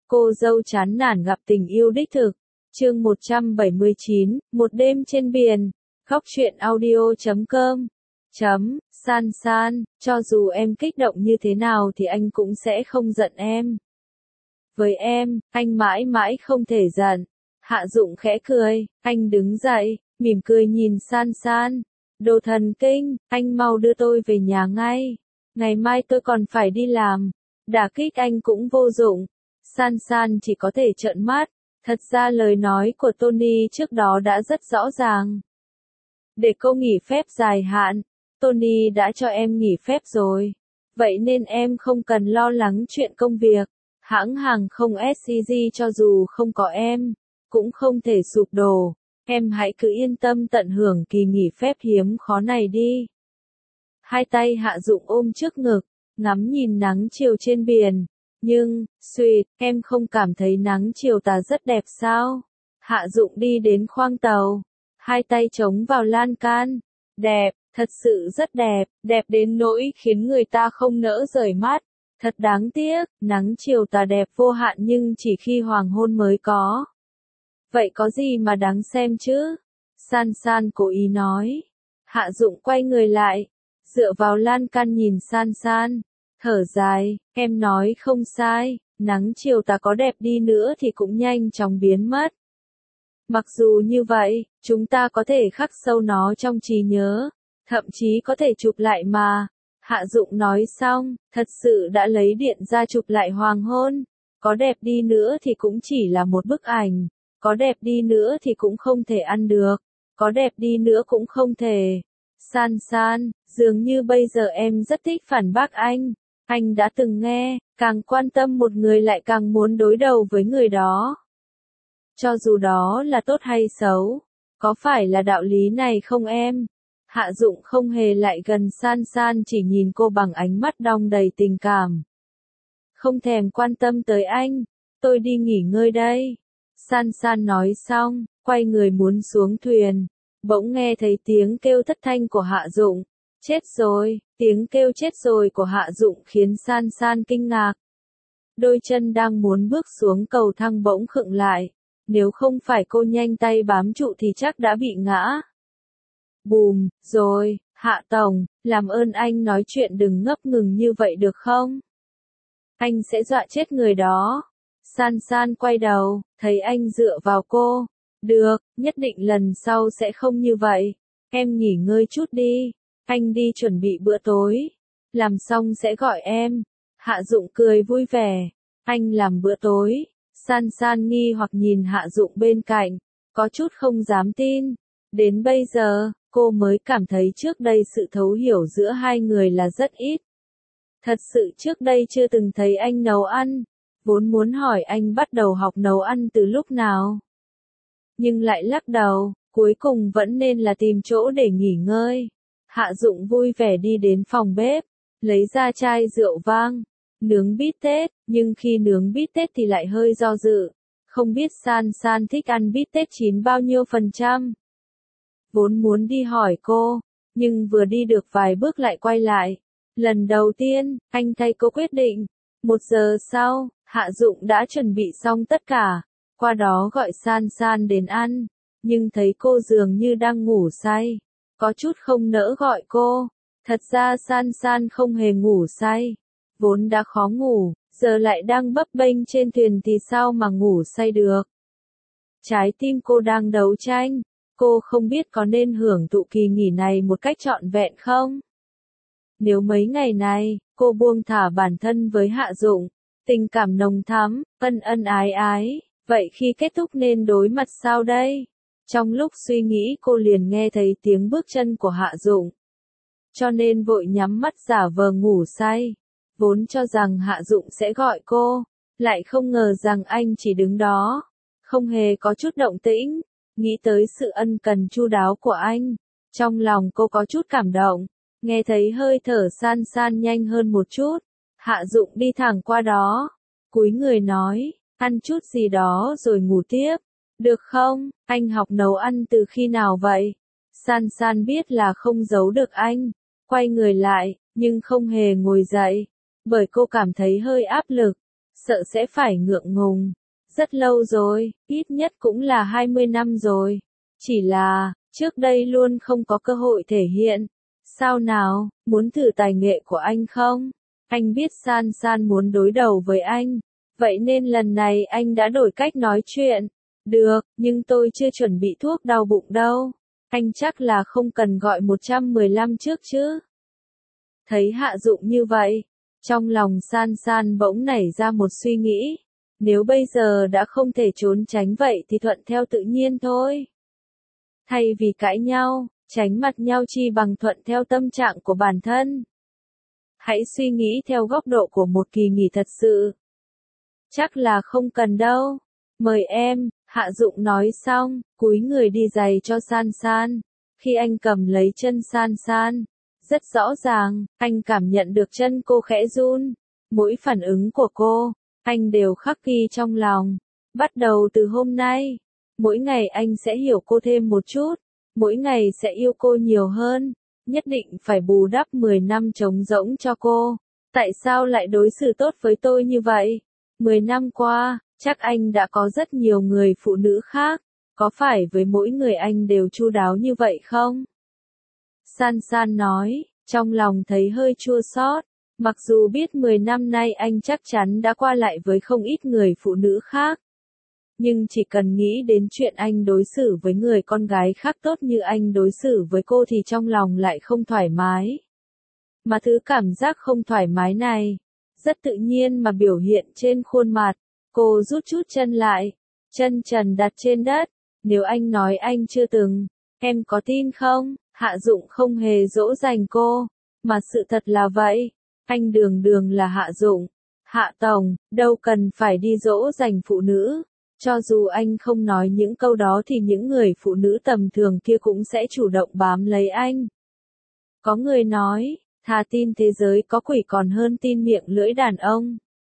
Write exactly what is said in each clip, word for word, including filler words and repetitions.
Cô dâu chán nản gặp tình yêu đích thực. Chương một trăm bảy mươi chín, một đêm trên biển. Khóc chuyện audio chấm com. Chấm, San San, cho dù em kích động như thế nào thì anh cũng sẽ không giận em. Với em, anh mãi mãi không thể giận. Hạ Dụng khẽ cười, anh đứng dậy, mỉm cười nhìn San San. Đồ thần kinh, anh mau đưa tôi về nhà ngay. Ngày mai tôi còn phải đi làm. Đả kích anh cũng vô dụng. San San chỉ có thể trợn mắt. Thật ra lời nói của Tony trước đó đã rất rõ ràng. Để cô nghỉ phép dài hạn, Tony đã cho em nghỉ phép rồi. Vậy nên em không cần lo lắng chuyện công việc. Hãng hàng không ét xê giê cho dù không có em, cũng không thể sụp đổ. Em hãy cứ yên tâm tận hưởng kỳ nghỉ phép hiếm khó này đi. Hai tay Hạ Dụng ôm trước ngực, ngắm nhìn nắng chiều trên biển. Nhưng, Sweet, em không cảm thấy nắng chiều tà rất đẹp sao? Hạ Dụng đi đến khoang tàu, hai tay chống vào lan can. Đẹp, thật sự rất đẹp, đẹp đến nỗi khiến người ta không nỡ rời mắt. Thật đáng tiếc, nắng chiều tà đẹp vô hạn nhưng chỉ khi hoàng hôn mới có. Vậy có gì mà đáng xem chứ? San San cố ý nói. Hạ Dụng quay người lại, dựa vào lan can nhìn San San. Thở dài, em nói không sai, nắng chiều tà có đẹp đi nữa thì cũng nhanh chóng biến mất. Mặc dù như vậy, chúng ta có thể khắc sâu nó trong trí nhớ, thậm chí có thể chụp lại mà. Hạ Dụng nói xong, thật sự đã lấy điện ra chụp lại hoàng hôn. Có đẹp đi nữa thì cũng chỉ là một bức ảnh, có đẹp đi nữa thì cũng không thể ăn được, có đẹp đi nữa cũng không thể. San San, dường như bây giờ em rất thích phản bác anh. Anh đã từng nghe, càng quan tâm một người lại càng muốn đối đầu với người đó. Cho dù đó là tốt hay xấu, có phải là đạo lý này không em? Hạ Dụng không hề lại gần San San, chỉ nhìn cô bằng ánh mắt đong đầy tình cảm. Không thèm quan tâm tới anh, tôi đi nghỉ ngơi đây. San San nói xong, quay người muốn xuống thuyền. Bỗng nghe thấy tiếng kêu thất thanh của Hạ Dụng. Chết rồi, tiếng kêu chết rồi của Hạ Dụng khiến San San kinh ngạc. Đôi chân đang muốn bước xuống cầu thang bỗng khựng lại. Nếu không phải cô nhanh tay bám trụ thì chắc đã bị ngã. Bùm, rồi, Hạ Tổng, làm ơn anh nói chuyện đừng ngấp ngừng như vậy được không? Anh sẽ dọa chết người đó. San San quay đầu, thấy anh dựa vào cô. Được, nhất định lần sau sẽ không như vậy. Em nghỉ ngơi chút đi. Anh đi chuẩn bị bữa tối. Làm xong sẽ gọi em. Hạ Dụng cười vui vẻ. Anh làm bữa tối. San San nghi hoặc nhìn Hạ Dụng bên cạnh. Có chút không dám tin. Đến bây giờ, cô mới cảm thấy trước đây sự thấu hiểu giữa hai người là rất ít. Thật sự trước đây chưa từng thấy anh nấu ăn. Vốn muốn hỏi anh bắt đầu học nấu ăn từ lúc nào. Nhưng lại lắc đầu, cuối cùng vẫn nên là tìm chỗ để nghỉ ngơi. Hạ Dụng vui vẻ đi đến phòng bếp, lấy ra chai rượu vang, nướng bít tết, nhưng khi nướng bít tết thì lại hơi do dự. Không biết San San thích ăn bít tết chín bao nhiêu phần trăm. Vốn muốn đi hỏi cô, nhưng vừa đi được vài bước lại quay lại. Lần đầu tiên, anh thay cô quyết định. Một giờ sau, Hạ Dụng đã chuẩn bị xong tất cả, qua đó gọi San San đến ăn, nhưng thấy cô dường như đang ngủ say. Có chút không nỡ gọi cô. Thật ra San San không hề ngủ say. Vốn đã khó ngủ, giờ lại đang bấp bênh trên thuyền thì sao mà ngủ say được. Trái tim cô đang đấu tranh. Cô không biết có nên hưởng thụ kỳ nghỉ này một cách trọn vẹn không? Nếu mấy ngày này, cô buông thả bản thân với Hạ Dụng, tình cảm nồng thắm, ân ân ái ái, vậy khi kết thúc nên đối mặt sao đây? Trong lúc suy nghĩ cô liền nghe thấy tiếng bước chân của Hạ Dụng. Cho nên vội nhắm mắt giả vờ ngủ say. Vốn cho rằng Hạ Dụng sẽ gọi cô, lại không ngờ rằng anh chỉ đứng đó, không hề có chút động tĩnh. Nghĩ tới sự ân cần chu đáo của anh, trong lòng cô có chút cảm động. Nghe thấy hơi thở San San nhanh hơn một chút, Hạ Dụng đi thẳng qua đó, cúi người nói, ăn chút gì đó rồi ngủ tiếp. Được không, anh học nấu ăn từ khi nào vậy? San San biết là không giấu được anh, quay người lại, nhưng không hề ngồi dậy, bởi cô cảm thấy hơi áp lực. sợ sẽ phải ngượng ngùng. Rất lâu rồi, ít nhất cũng là hai mươi năm rồi. Chỉ là, trước đây luôn không có cơ hội thể hiện. Sao nào, muốn thử tài nghệ của anh không? Anh biết San San muốn đối đầu với anh. Vậy nên lần này anh đã đổi cách nói chuyện. Được, nhưng tôi chưa chuẩn bị thuốc đau bụng đâu. Anh chắc là không cần gọi một trăm mười lăm trước chứ. Thấy Hạ Dụng như vậy, trong lòng San San bỗng nảy ra một suy nghĩ. Nếu bây giờ đã không thể trốn tránh vậy thì thuận theo tự nhiên thôi. Thay vì cãi nhau, tránh mặt nhau chi bằng thuận theo tâm trạng của bản thân. Hãy suy nghĩ theo góc độ của một kỳ nghỉ thật sự. Chắc là không cần đâu. Mời em, Hạ Dụng nói xong, cúi người đi giày cho San San. Khi anh cầm lấy chân San San, rất rõ ràng, anh cảm nhận được chân cô khẽ run. Mỗi phản ứng của cô, anh đều khắc ghi trong lòng. Bắt đầu từ hôm nay, mỗi ngày anh sẽ hiểu cô thêm một chút, mỗi ngày sẽ yêu cô nhiều hơn, nhất định phải bù đắp mười năm trống rỗng cho cô. Tại sao lại đối xử tốt với tôi như vậy? mười năm qua, chắc anh đã có rất nhiều người phụ nữ khác, có phải với mỗi người anh đều chu đáo như vậy không? San San nói, trong lòng thấy hơi chua xót. Mặc dù biết mười năm nay anh chắc chắn đã qua lại với không ít người phụ nữ khác. Nhưng chỉ cần nghĩ đến chuyện anh đối xử với người con gái khác tốt như anh đối xử với cô thì trong lòng lại không thoải mái. Mà thứ cảm giác không thoải mái này, rất tự nhiên mà biểu hiện trên khuôn mặt. Cô rút chút chân lại, chân trần đặt trên đất. Nếu anh nói anh chưa từng, em có tin không? Hạ Dụng không hề dỗ dành cô, mà sự thật là vậy. Anh đường đường là Hạ Dụng, Hạ Tổng, đâu cần phải đi dỗ dành phụ nữ. Cho dù anh không nói những câu đó thì những người phụ nữ tầm thường kia cũng sẽ chủ động bám lấy anh. Có người nói, thà tin thế giới có quỷ còn hơn tin miệng lưỡi đàn ông.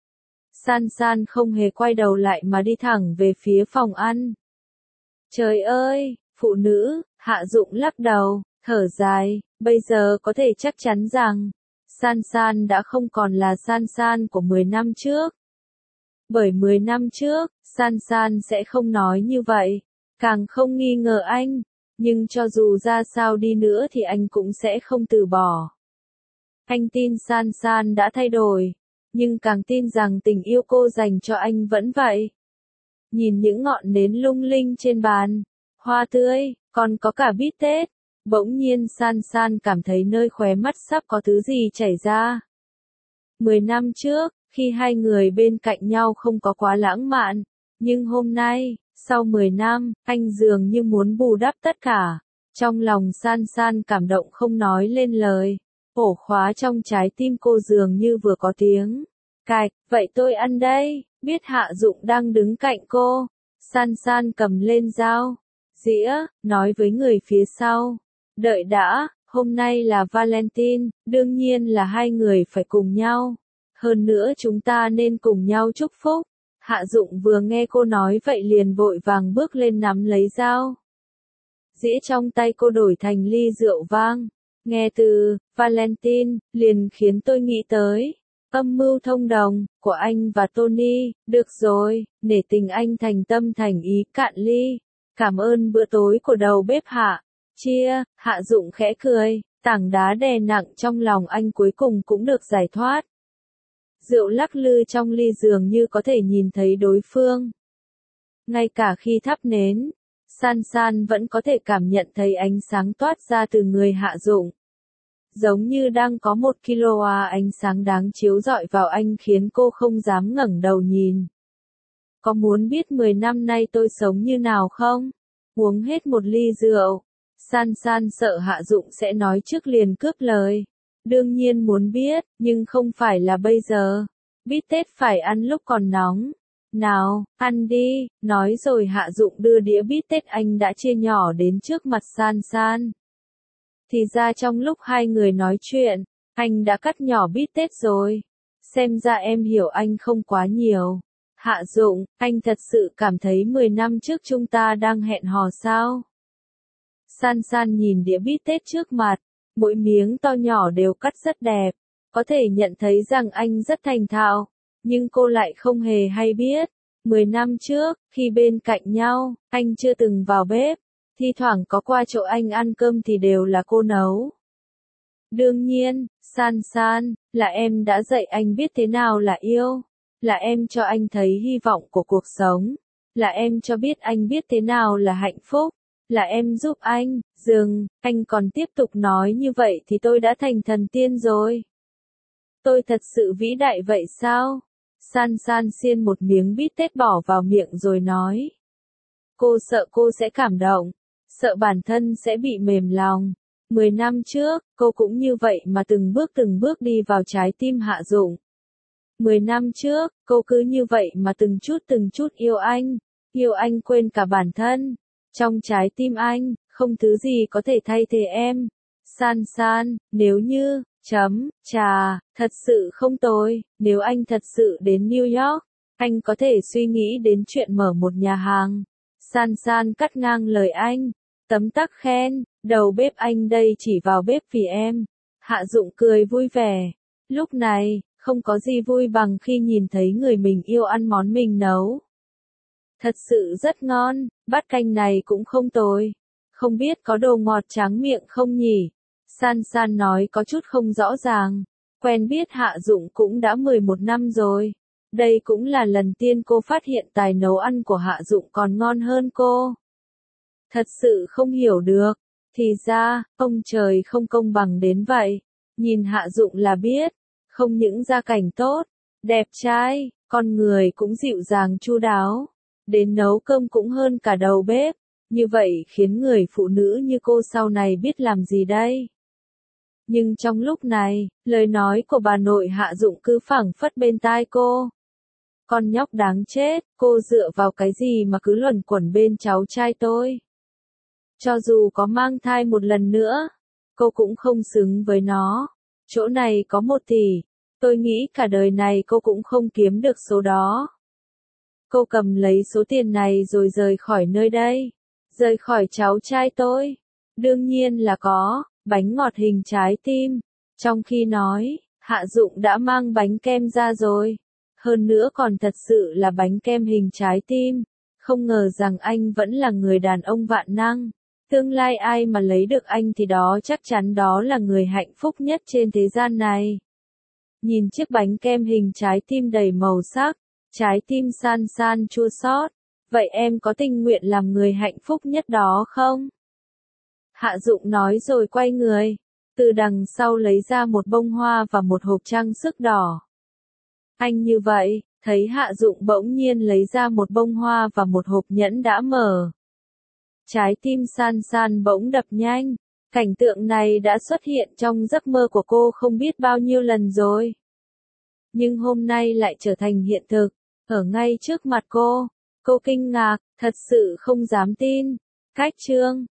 San San không hề quay đầu lại mà đi thẳng về phía phòng ăn. Trời ơi, phụ nữ, Hạ Dụng lắc đầu, thở dài, bây giờ có thể chắc chắn rằng, San San đã không còn là San San của mười năm trước. Bởi mười năm trước, San San sẽ không nói như vậy, càng không nghi ngờ anh, nhưng cho dù ra sao đi nữa thì anh cũng sẽ không từ bỏ. Anh tin San San đã thay đổi, nhưng càng tin rằng tình yêu cô dành cho anh vẫn vậy. Nhìn những ngọn nến lung linh trên bàn, hoa tươi, còn có cả bít tết, bỗng nhiên San San cảm thấy nơi khóe mắt sắp có thứ gì chảy ra. Mười năm trước, khi hai người bên cạnh nhau không có quá lãng mạn, nhưng hôm nay, sau mười năm, anh dường như muốn bù đắp tất cả. Trong lòng San San cảm động không nói lên lời, ổ khóa trong trái tim cô dường như vừa có tiếng cạch, vậy tôi ăn đây. Biết Hạ Dụng đang đứng cạnh cô, San San cầm lên dao, dĩa, nói với người phía sau, đợi đã, hôm nay là Valentine, đương nhiên là hai người phải cùng nhau. Hơn nữa chúng ta nên cùng nhau chúc phúc. Hạ Dụng vừa nghe cô nói vậy liền vội vàng bước lên nắm lấy dao. Dĩa trong tay cô đổi thành ly rượu vang. Nghe từ Valentine liền khiến tôi nghĩ tới âm mưu thông đồng của anh và Tony. Được rồi, nể tình anh thành tâm thành ý cạn ly. Cảm ơn bữa tối của đầu bếp Hạ. Chia, Hạ Dụng khẽ cười, tảng đá đè nặng trong lòng anh cuối cùng cũng được giải thoát. Rượu lắc lư trong ly dường như có thể nhìn thấy đối phương. Ngay cả khi thắp nến, San San vẫn có thể cảm nhận thấy ánh sáng toát ra từ người Hạ Dụng. Giống như đang có một kilowatt ánh sáng đáng chiếu rọi vào anh khiến cô không dám ngẩng đầu nhìn. Có muốn biết mười năm nay tôi sống như nào không? Uống hết một ly rượu. San San sợ Hạ Dụng sẽ nói trước liền cướp lời. Đương nhiên muốn biết, nhưng không phải là bây giờ. Bít tết phải ăn lúc còn nóng. Nào, ăn đi, nói rồi Hạ Dụng đưa đĩa bít tết anh đã chia nhỏ đến trước mặt San San. Thì ra trong lúc hai người nói chuyện, anh đã cắt nhỏ bít tết rồi. Xem ra em hiểu anh không quá nhiều. Hạ Dụng, anh thật sự cảm thấy mười năm trước chúng ta đang hẹn hò sao? San San nhìn đĩa bít tết trước mặt, mỗi miếng to nhỏ đều cắt rất đẹp. Có thể nhận thấy rằng anh rất thành thạo. Nhưng cô lại không hề hay biết. Mười năm trước, khi bên cạnh nhau, anh chưa từng vào bếp. Thi thoảng có qua chỗ anh ăn cơm thì đều là cô nấu. Đương nhiên, San San, là em đã dạy anh biết thế nào là yêu. Là em cho anh thấy hy vọng của cuộc sống. Là em cho biết anh biết thế nào là hạnh phúc. Là em giúp anh. Dừng, anh còn tiếp tục nói như vậy thì tôi đã thành thần tiên rồi. Tôi thật sự vĩ đại vậy sao? San San xiên một miếng bít tết bỏ vào miệng rồi nói. Cô sợ cô sẽ cảm động. Sợ bản thân sẽ bị mềm lòng. Mười năm trước, cô cũng như vậy mà từng bước từng bước đi vào trái tim Hạ Dụng. Mười năm trước, cô cứ như vậy mà từng chút từng chút yêu anh. Yêu anh quên cả bản thân. Trong trái tim anh, không thứ gì có thể thay thế em. San San, nếu như, chấm, trà, thật sự không tồi, nếu anh thật sự đến New York, anh có thể suy nghĩ đến chuyện mở một nhà hàng. San San cắt ngang lời anh. Tấm tắc khen, đầu bếp anh đây chỉ vào bếp vì em. Hạ Dụng cười vui vẻ. Lúc này, không có gì vui bằng khi nhìn thấy người mình yêu ăn món mình nấu. Thật sự rất ngon, bát canh này cũng không tồi. Không biết có đồ ngọt tráng miệng không nhỉ? San San nói có chút không rõ ràng. Quen biết Hạ Dụng cũng đã mười một năm rồi. Đây cũng là lần tiên cô phát hiện tài nấu ăn của Hạ Dụng còn ngon hơn cô. Thật sự không hiểu được. Thì ra, ông trời không công bằng đến vậy. Nhìn Hạ Dụng là biết. Không những gia cảnh tốt, đẹp trai, con người cũng dịu dàng chu đáo. Đến nấu cơm cũng hơn cả đầu bếp. Như vậy khiến người phụ nữ như cô sau này biết làm gì đây? Nhưng trong lúc này, lời nói của bà nội Hạ Dụng cứ phảng phất bên tai cô. Con nhóc đáng chết, cô dựa vào cái gì mà cứ luẩn quẩn bên cháu trai tôi? Cho dù có mang thai một lần nữa, cô cũng không xứng với nó. Chỗ này có một tỷ, tôi nghĩ cả đời này cô cũng không kiếm được số đó. Cô cầm lấy số tiền này rồi rời khỏi nơi đây. Rời khỏi cháu trai tôi. Đương nhiên là có, bánh ngọt hình trái tim. Trong khi nói, Hạ Dụng đã mang bánh kem ra rồi. Hơn nữa còn thật sự là bánh kem hình trái tim. Không ngờ rằng anh vẫn là người đàn ông vạn năng. Tương lai ai mà lấy được anh thì đó chắc chắn đó là người hạnh phúc nhất trên thế gian này. Nhìn chiếc bánh kem hình trái tim đầy màu sắc, trái tim San San chua xót. Vậy em có tình nguyện làm người hạnh phúc nhất đó không? Hạ Dụng nói rồi quay người. Từ đằng sau lấy ra một bông hoa và một hộp trang sức đỏ. Anh như vậy, thấy Hạ Dụng bỗng nhiên lấy ra một bông hoa và một hộp nhẫn đã mở. Trái tim San San bỗng đập nhanh. Cảnh tượng này đã xuất hiện trong giấc mơ của cô không biết bao nhiêu lần rồi. Nhưng hôm nay lại trở thành hiện thực, ở ngay trước mặt cô. Cô kinh ngạc, thật sự không dám tin. Cách chương